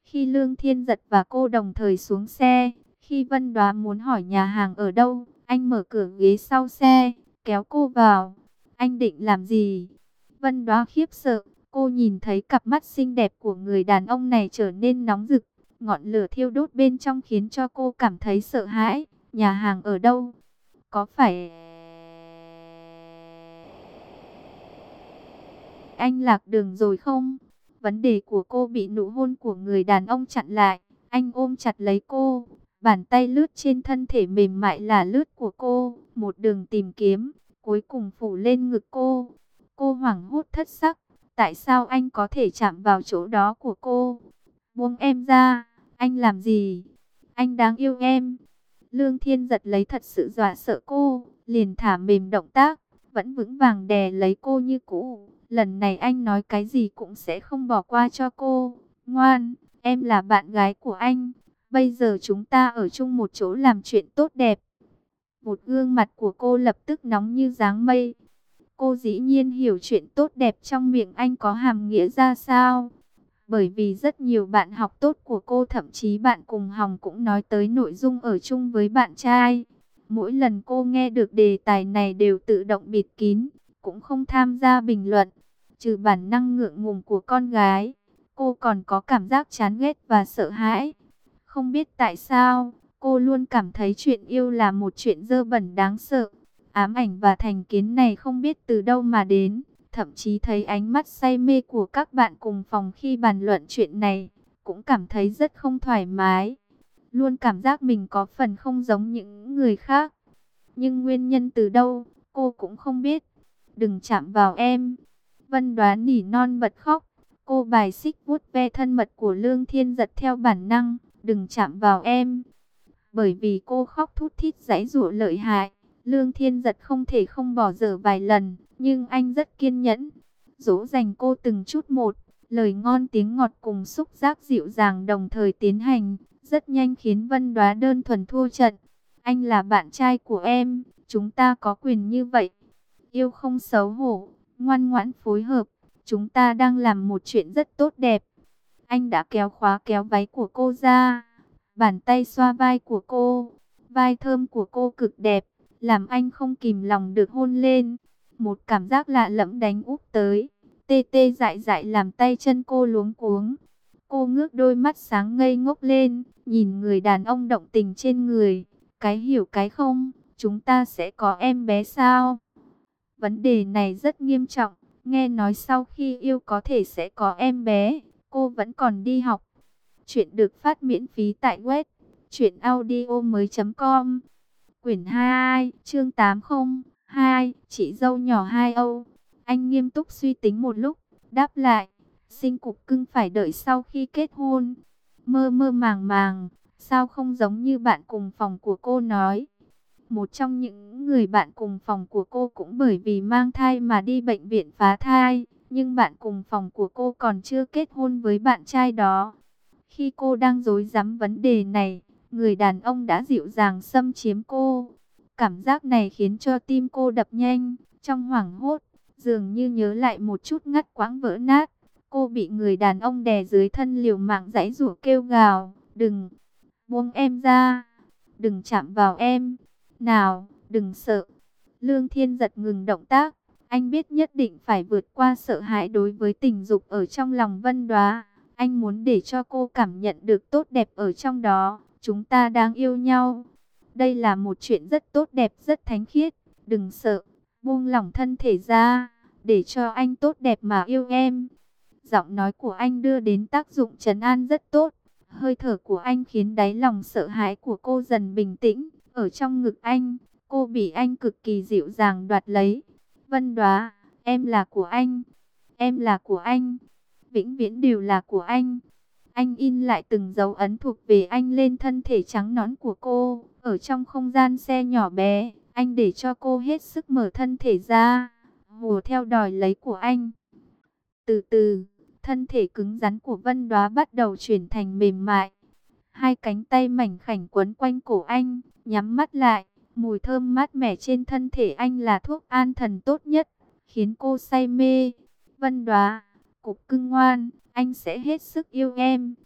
Khi Lương Thiên Giật và cô đồng thời xuống xe, khi Vân Đoá muốn hỏi nhà hàng ở đâu, anh mở cửa ghế sau xe, kéo cô vào. Anh định làm gì? Vân Đoá khiếp sợ, cô nhìn thấy cặp mắt xinh đẹp của người đàn ông này trở nên nóng rực. Ngọn lửa thiêu đốt bên trong khiến cho cô cảm thấy sợ hãi. Nhà hàng ở đâu? Có phải anh lạc đường rồi không? Vấn đề của cô bị nụ hôn của người đàn ông chặn lại. Anh ôm chặt lấy cô, bàn tay lướt trên thân thể mềm mại là lướt của cô, một đường tìm kiếm, cuối cùng phủ lên ngực cô. Cô hoảng hốt thất sắc, tại sao anh có thể chạm vào chỗ đó của cô? Buông em ra, anh làm gì? Anh đáng yêu em. Lương Thiên Giật lấy thật sự dọa sợ cô, liền thả mềm động tác, vẫn vững vàng đè lấy cô như cũ. Lần này anh nói cái gì cũng sẽ không bỏ qua cho cô. Ngoan, em là bạn gái của anh. Bây giờ chúng ta ở chung một chỗ làm chuyện tốt đẹp. Một gương mặt của cô lập tức nóng như dáng mây. Cô dĩ nhiên hiểu chuyện tốt đẹp trong miệng anh có hàm nghĩa ra sao. Bởi vì rất nhiều bạn học tốt của cô, thậm chí bạn cùng học cũng nói tới nội dung ở chung với bạn trai. Mỗi lần cô nghe được đề tài này đều tự động bịt kín, cũng không tham gia bình luận. Trừ bản năng ngượng ngùng của con gái, cô còn có cảm giác chán ghét và sợ hãi. Không biết tại sao, cô luôn cảm thấy chuyện yêu là một chuyện dơ bẩn đáng sợ. Ám ảnh và thành kiến này không biết từ đâu mà đến. Thậm chí thấy ánh mắt say mê của các bạn cùng phòng khi bàn luận chuyện này, cũng cảm thấy rất không thoải mái. Luôn cảm giác mình có phần không giống những người khác. Nhưng nguyên nhân từ đâu, cô cũng không biết. Đừng chạm vào em. Vân Đoán nỉ non bật khóc. Cô bài xích vuốt ve thân mật của Lương Thiên Giật theo bản năng. Đừng chạm vào em. Bởi vì cô khóc thút thít giãy giụa lợi hại, Lương Thiên Giật không thể không bỏ dở vài lần. Nhưng anh rất kiên nhẫn, dỗ dành cô từng chút một, lời ngon tiếng ngọt cùng xúc giác dịu dàng đồng thời tiến hành, rất nhanh khiến Vân Đoá đơn thuần thua trận. Anh là bạn trai của em, chúng ta có quyền như vậy. Yêu không xấu hổ, ngoan ngoãn phối hợp, chúng ta đang làm một chuyện rất tốt đẹp. Anh đã kéo khóa kéo váy của cô ra, bàn tay xoa vai của cô, vai thơm của cô cực đẹp, làm anh không kìm lòng được hôn lên. Một cảm giác lạ lẫm đánh úp tới, tê tê dại dại làm tay chân cô luống cuống. Cô ngước đôi mắt sáng ngây ngốc lên, nhìn người đàn ông động tình trên người. Cái hiểu cái không, chúng ta sẽ có em bé sao? Vấn đề này rất nghiêm trọng, nghe nói sau khi yêu có thể sẽ có em bé, cô vẫn còn đi học. Chuyện được phát miễn phí tại web truyện audio mới chấm com. Quyển hai, chương tám không hai, chị dâu nhỏ hai Âu. Anh nghiêm túc suy tính một lúc, đáp lại, sinh cục cưng phải đợi sau khi kết hôn. Mơ mơ màng màng, sao không giống như bạn cùng phòng của cô nói. Một trong những người bạn cùng phòng của cô cũng bởi vì mang thai mà đi bệnh viện phá thai. Nhưng bạn cùng phòng của cô còn chưa kết hôn với bạn trai đó. Khi cô đang rối rắm vấn đề này, người đàn ông đã dịu dàng xâm chiếm cô. Cảm giác này khiến cho tim cô đập nhanh, trong hoảng hốt, dường như nhớ lại một chút ngắt quãng vỡ nát. Cô bị người đàn ông đè dưới thân liều mạng giãy giụa kêu gào, đừng, buông em ra, đừng chạm vào em, nào, đừng sợ. Lương Thiên Giật ngừng động tác, anh biết nhất định phải vượt qua sợ hãi đối với tình dục ở trong lòng Vân Đoá. Anh muốn để cho cô cảm nhận được tốt đẹp ở trong đó, chúng ta đang yêu nhau. Đây là một chuyện rất tốt đẹp, rất thánh khiết, đừng sợ, buông lỏng thân thể ra, để cho anh tốt đẹp mà yêu em. Giọng nói của anh đưa đến tác dụng trấn an rất tốt. Hơi thở của anh khiến đáy lòng sợ hãi của cô dần bình tĩnh. Ở trong ngực anh, cô bị anh cực kỳ dịu dàng đoạt lấy. Vân Đoá, em là của anh, em là của anh, vĩnh viễn đều là của anh. Anh in lại từng dấu ấn thuộc về anh lên thân thể trắng nõn của cô. Ở trong không gian xe nhỏ bé, anh để cho cô hết sức mở thân thể ra, hùa theo đòi lấy của anh. Từ từ, thân thể cứng rắn của Vân Đoá bắt đầu chuyển thành mềm mại. Hai cánh tay mảnh khảnh quấn quanh cổ anh, nhắm mắt lại. Mùi thơm mát mẻ trên thân thể anh là thuốc an thần tốt nhất, khiến cô say mê. Vân Đoá, cục cưng ngoan, anh sẽ hết sức yêu em,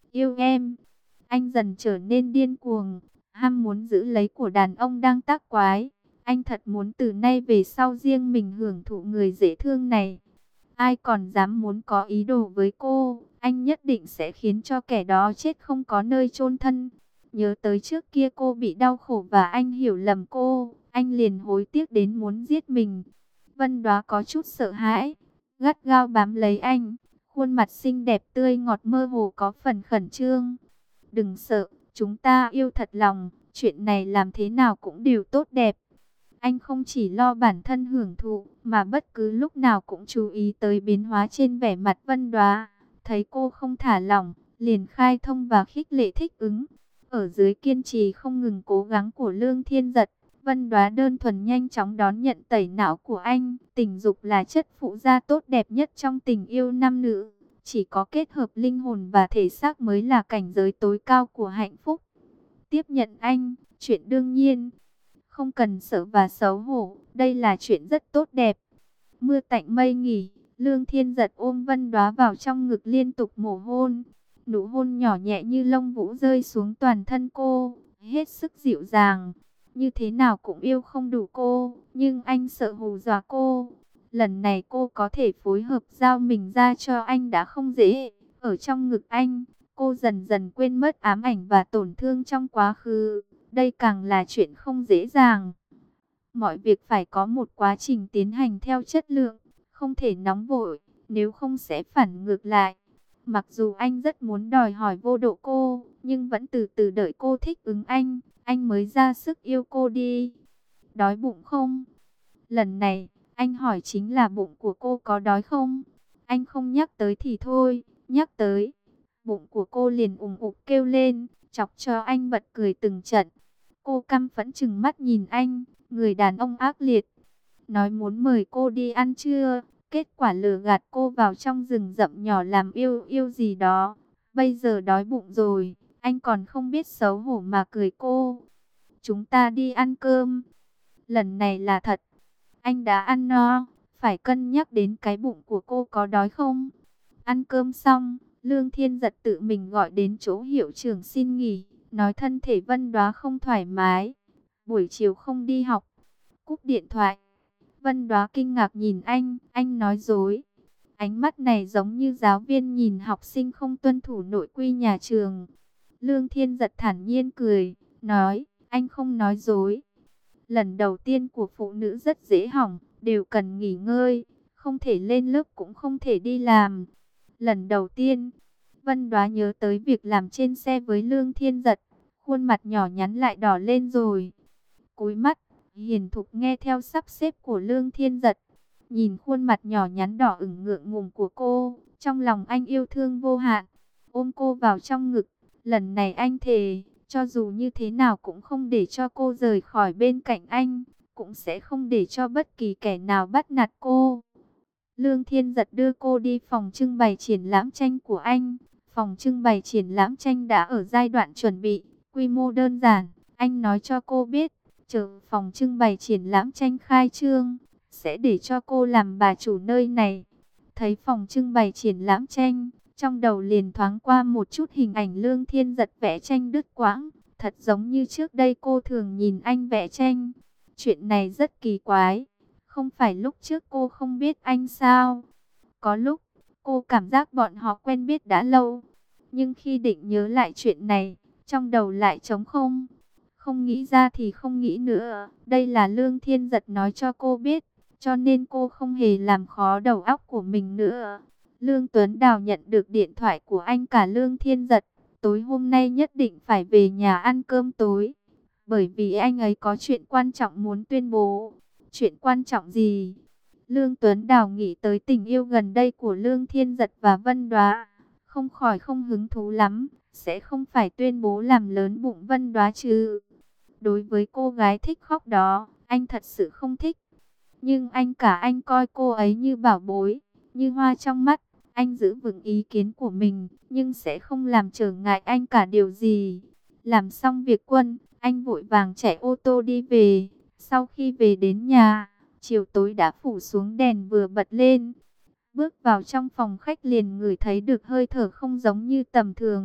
Yêu em. Anh dần trở nên điên cuồng, ham muốn giữ lấy của đàn ông đang tác quái. Anh thật muốn từ nay về sau riêng mình hưởng thụ người dễ thương này. Ai còn dám muốn có ý đồ với cô, anh nhất định sẽ khiến cho kẻ đó chết không có nơi chôn thân. Nhớ tới trước kia cô bị đau khổ và anh hiểu lầm cô, anh liền hối tiếc đến muốn giết mình. Vân Đóa có chút sợ hãi, gắt gao bám lấy anh, khuôn mặt xinh đẹp tươi ngọt mơ hồ có phần khẩn trương. Đừng sợ, chúng ta yêu thật lòng, chuyện này làm thế nào cũng đều tốt đẹp. Anh không chỉ lo bản thân hưởng thụ, mà bất cứ lúc nào cũng chú ý tới biến hóa trên vẻ mặt Vân Đóa. Thấy cô không thả lỏng, liền khai thông và khích lệ thích ứng. Ở dưới kiên trì không ngừng cố gắng của Lương Thiên Giật, Vân Đóa đơn thuần nhanh chóng đón nhận tẩy não của anh. Tình dục là chất phụ gia tốt đẹp nhất trong tình yêu nam nữ. Chỉ có kết hợp linh hồn và thể xác mới là cảnh giới tối cao của hạnh phúc. Tiếp nhận anh, chuyện đương nhiên. Không cần sợ và xấu hổ, đây là chuyện rất tốt đẹp. Mưa tạnh mây nghỉ, Lương Thiên Giật ôm Vân Đóa vào trong ngực liên tục mổ hôn. Nụ hôn nhỏ nhẹ như lông vũ rơi xuống toàn thân cô, hết sức dịu dàng. Như thế nào cũng yêu không đủ cô, nhưng anh sợ hù dọa cô. Lần này cô có thể phối hợp giao mình ra cho anh đã không dễ. Ở trong ngực anh, cô dần dần quên mất ám ảnh và tổn thương trong quá khứ. Đây càng là chuyện không dễ dàng. Mọi việc phải có một quá trình tiến hành theo chất lượng, không thể nóng vội, nếu không sẽ phản ngược lại. Mặc dù anh rất muốn đòi hỏi vô độ cô, nhưng vẫn từ từ đợi cô thích ứng anh, anh mới ra sức yêu cô đi. Đói bụng không? Lần này, anh hỏi chính là bụng của cô có đói không? Anh không nhắc tới thì thôi, nhắc tới. Bụng của cô liền ủng ục kêu lên, chọc cho anh bật cười từng trận. Cô căm phẫn chừng mắt nhìn anh, người đàn ông ác liệt. Nói muốn mời cô đi ăn trưa, kết quả lừa gạt cô vào trong rừng rậm nhỏ làm yêu yêu gì đó. Bây giờ đói bụng rồi, anh còn không biết xấu hổ mà cười cô. Chúng ta đi ăn cơm. Lần này là thật. Anh đã ăn no, phải cân nhắc đến cái bụng của cô có đói không. Ăn cơm xong, Lương Thiên Giật tự mình gọi đến chỗ hiệu trưởng xin nghỉ, nói thân thể Vân Đóa không thoải mái, buổi chiều không đi học. Cúp điện thoại, Vân Đóa kinh ngạc nhìn anh, anh nói dối. Ánh mắt này giống như giáo viên nhìn học sinh không tuân thủ nội quy nhà trường. Lương Thiên Giật thản nhiên cười, nói, anh không nói dối. Lần đầu tiên của phụ nữ rất dễ hỏng, đều cần nghỉ ngơi, không thể lên lớp cũng không thể đi làm. Lần đầu tiên, Vân Đóa nhớ tới việc làm trên xe với Lương Thiên Giật, khuôn mặt nhỏ nhắn lại đỏ lên rồi. Cúi mắt, hiền thục nghe theo sắp xếp của Lương Thiên Giật, nhìn khuôn mặt nhỏ nhắn đỏ ửng ngượng ngùng của cô, trong lòng anh yêu thương vô hạn, ôm cô vào trong ngực. Lần này anh thề, cho dù như thế nào cũng không để cho cô rời khỏi bên cạnh anh, cũng sẽ không để cho bất kỳ kẻ nào bắt nạt cô. Lương Thiên Giật đưa cô đi phòng trưng bày triển lãm tranh của anh. Phòng trưng bày triển lãm tranh đã ở giai đoạn chuẩn bị, quy mô đơn giản. Anh nói cho cô biết, chờ phòng trưng bày triển lãm tranh khai trương, sẽ để cho cô làm bà chủ nơi này. Thấy phòng trưng bày triển lãm tranh, trong đầu liền thoáng qua một chút hình ảnh Lương Thiên Giật vẽ tranh đứt quãng, thật giống như trước đây cô thường nhìn anh vẽ tranh. Chuyện này rất kỳ quái, không phải lúc trước cô không biết anh sao? Có lúc, cô cảm giác bọn họ quen biết đã lâu, nhưng khi định nhớ lại chuyện này, trong đầu lại trống không. Không nghĩ ra thì không nghĩ nữa, đây là Lương Thiên Giật nói cho cô biết, cho nên cô không hề làm khó đầu óc của mình nữa. Lương Tuấn Đào nhận được điện thoại của anh cả Lương Thiên Giật, tối hôm nay nhất định phải về nhà ăn cơm tối, bởi vì anh ấy có chuyện quan trọng muốn tuyên bố. Chuyện quan trọng gì? Lương Tuấn Đào nghĩ tới tình yêu gần đây của Lương Thiên Giật và Vân Đóa, không khỏi không hứng thú lắm. Sẽ không phải tuyên bố làm lớn bụng Vân Đóa chứ? Đối với cô gái thích khóc đó, anh thật sự không thích. Nhưng anh cả anh coi cô ấy như bảo bối, như hoa trong mắt. Anh giữ vững ý kiến của mình, nhưng sẽ không làm trở ngại anh cả điều gì. Làm xong việc quân, anh vội vàng chạy ô tô đi về. Sau khi về đến nhà, chiều tối đã phủ xuống, đèn vừa bật lên. Bước vào trong phòng khách liền ngửi thấy được hơi thở không giống như tầm thường.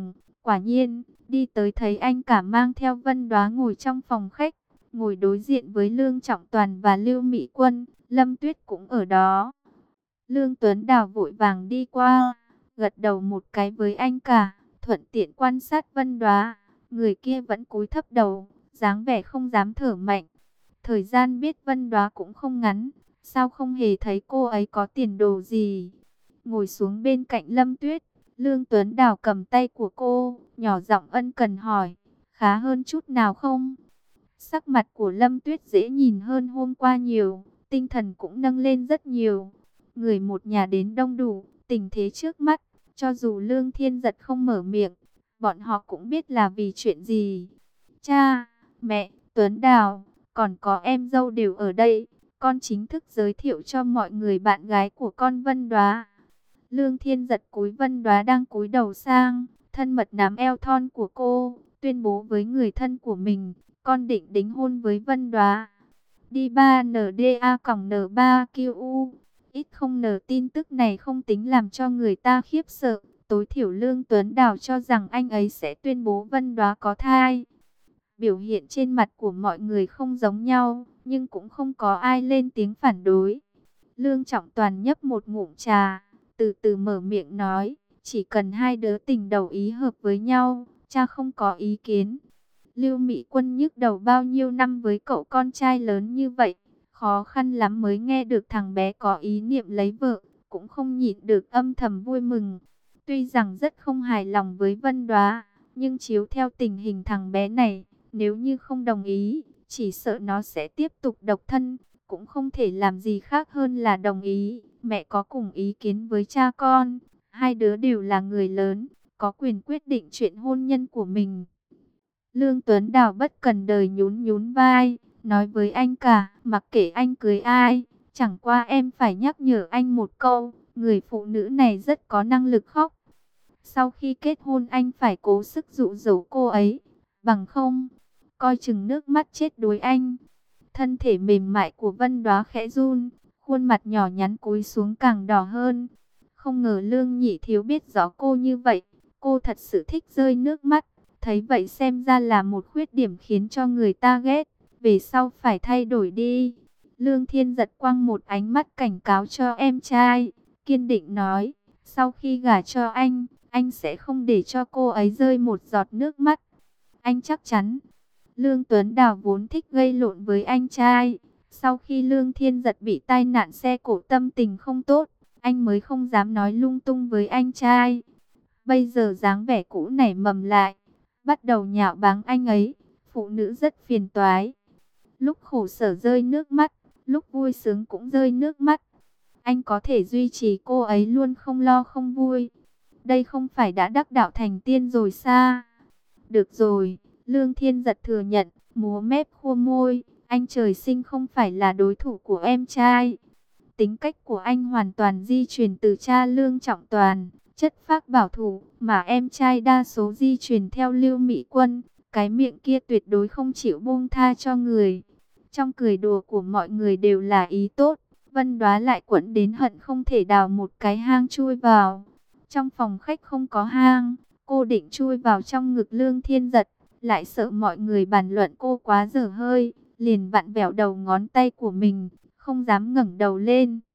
Quả nhiên, đi tới thấy anh cả mang theo Vân Đoá ngồi trong phòng khách, ngồi đối diện với Lương Trọng Toàn và Lưu Mỹ Quân, Lâm Tuyết cũng ở đó. Lương Tuấn Đào vội vàng đi qua, gật đầu một cái với anh cả, thuận tiện quan sát Vân Đoá. Người kia vẫn cúi thấp đầu, dáng vẻ không dám thở mạnh. Thời gian biết Vân Đoá cũng không ngắn, sao không hề thấy cô ấy có tiền đồ gì. Ngồi xuống bên cạnh Lâm Tuyết, Lương Tuấn Đào cầm tay của cô, nhỏ giọng ân cần hỏi, khá hơn chút nào không? Sắc mặt của Lâm Tuyết dễ nhìn hơn hôm qua nhiều, tinh thần cũng nâng lên rất nhiều. Người một nhà đến đông đủ, tình thế trước mắt, cho dù Lương Thiên Giật không mở miệng, bọn họ cũng biết là vì chuyện gì. Cha, mẹ, Tuấn Đào, còn có em dâu đều ở đây, con chính thức giới thiệu cho mọi người bạn gái của con Vân Đoá. Lương Thiên Giật cúi Vân Đoá đang cúi đầu sang, thân mật nắm eo thon của cô, tuyên bố với người thân của mình, con định đính hôn với Vân Đoá. Đi ba N D A N ba Q U. Ít không nờ tin tức này không tính làm cho người ta khiếp sợ. Tối thiểu Lương Tuấn Đào cho rằng anh ấy sẽ tuyên bố Vân Đoá có thai. Biểu hiện trên mặt của mọi người không giống nhau, nhưng cũng không có ai lên tiếng phản đối. Lương Trọng Toàn nhấp một ngụm trà, từ từ mở miệng nói, chỉ cần hai đứa tình đầu ý hợp với nhau, cha không có ý kiến. Lưu Mỹ Quân nhức đầu bao nhiêu năm với cậu con trai lớn như vậy, khó khăn lắm mới nghe được thằng bé có ý niệm lấy vợ, cũng không nhịn được âm thầm vui mừng. Tuy rằng rất không hài lòng với Vân Đoá, nhưng chiếu theo tình hình thằng bé này, nếu như không đồng ý, chỉ sợ nó sẽ tiếp tục độc thân, cũng không thể làm gì khác hơn là đồng ý. Mẹ có cùng ý kiến với cha con, hai đứa đều là người lớn, có quyền quyết định chuyện hôn nhân của mình. Lương Tuấn Đào bất cần đời nhún nhún vai, nói với anh cả, mặc kệ anh cưới ai, chẳng qua em phải nhắc nhở anh một câu, người phụ nữ này rất có năng lực khóc. Sau khi kết hôn anh phải cố sức dụ dỗ cô ấy, bằng không, coi chừng nước mắt chết đuối anh. Thân thể mềm mại của Vân Đoá khẽ run, khuôn mặt nhỏ nhắn cúi xuống càng đỏ hơn. Không ngờ Lương Nhị Thiếu biết rõ cô như vậy, cô thật sự thích rơi nước mắt. Thấy vậy xem ra là một khuyết điểm khiến cho người ta ghét, về sau phải thay đổi đi. Lương Thiên Giật quăng một ánh mắt cảnh cáo cho em trai, kiên định nói, sau khi gả cho anh, anh sẽ không để cho cô ấy rơi một giọt nước mắt. Anh chắc chắn. Lương Tuấn Đào vốn thích gây lộn với anh trai, sau khi Lương Thiên Giật bị tai nạn xe cộ tâm tình không tốt, anh mới không dám nói lung tung với anh trai. Bây giờ dáng vẻ cũ nảy mầm lại, bắt đầu nhạo báng anh ấy, phụ nữ rất phiền toái. Lúc khổ sở rơi nước mắt, lúc vui sướng cũng rơi nước mắt. Anh có thể duy trì cô ấy luôn không lo không vui. Đây không phải đã đắc đạo thành tiên rồi sao? Được rồi, Lương Thiên Giật thừa nhận, múa mép khua môi, anh trời sinh không phải là đối thủ của em trai. Tính cách của anh hoàn toàn di truyền từ cha Lương Trọng Toàn, chất phác bảo thủ, mà em trai đa số di truyền theo Lưu Mỹ Quân, cái miệng kia tuyệt đối không chịu buông tha cho người. Trong cười đùa của mọi người đều là ý tốt, Vân Đoá lại quẫn đến hận không thể đào một cái hang chui vào. Trong phòng khách không có hang, cô định chui vào trong ngực Lương Thiên Giật, lại sợ mọi người bàn luận cô quá dở hơi, liền vặn vẹo đầu ngón tay của mình, không dám ngẩng đầu lên.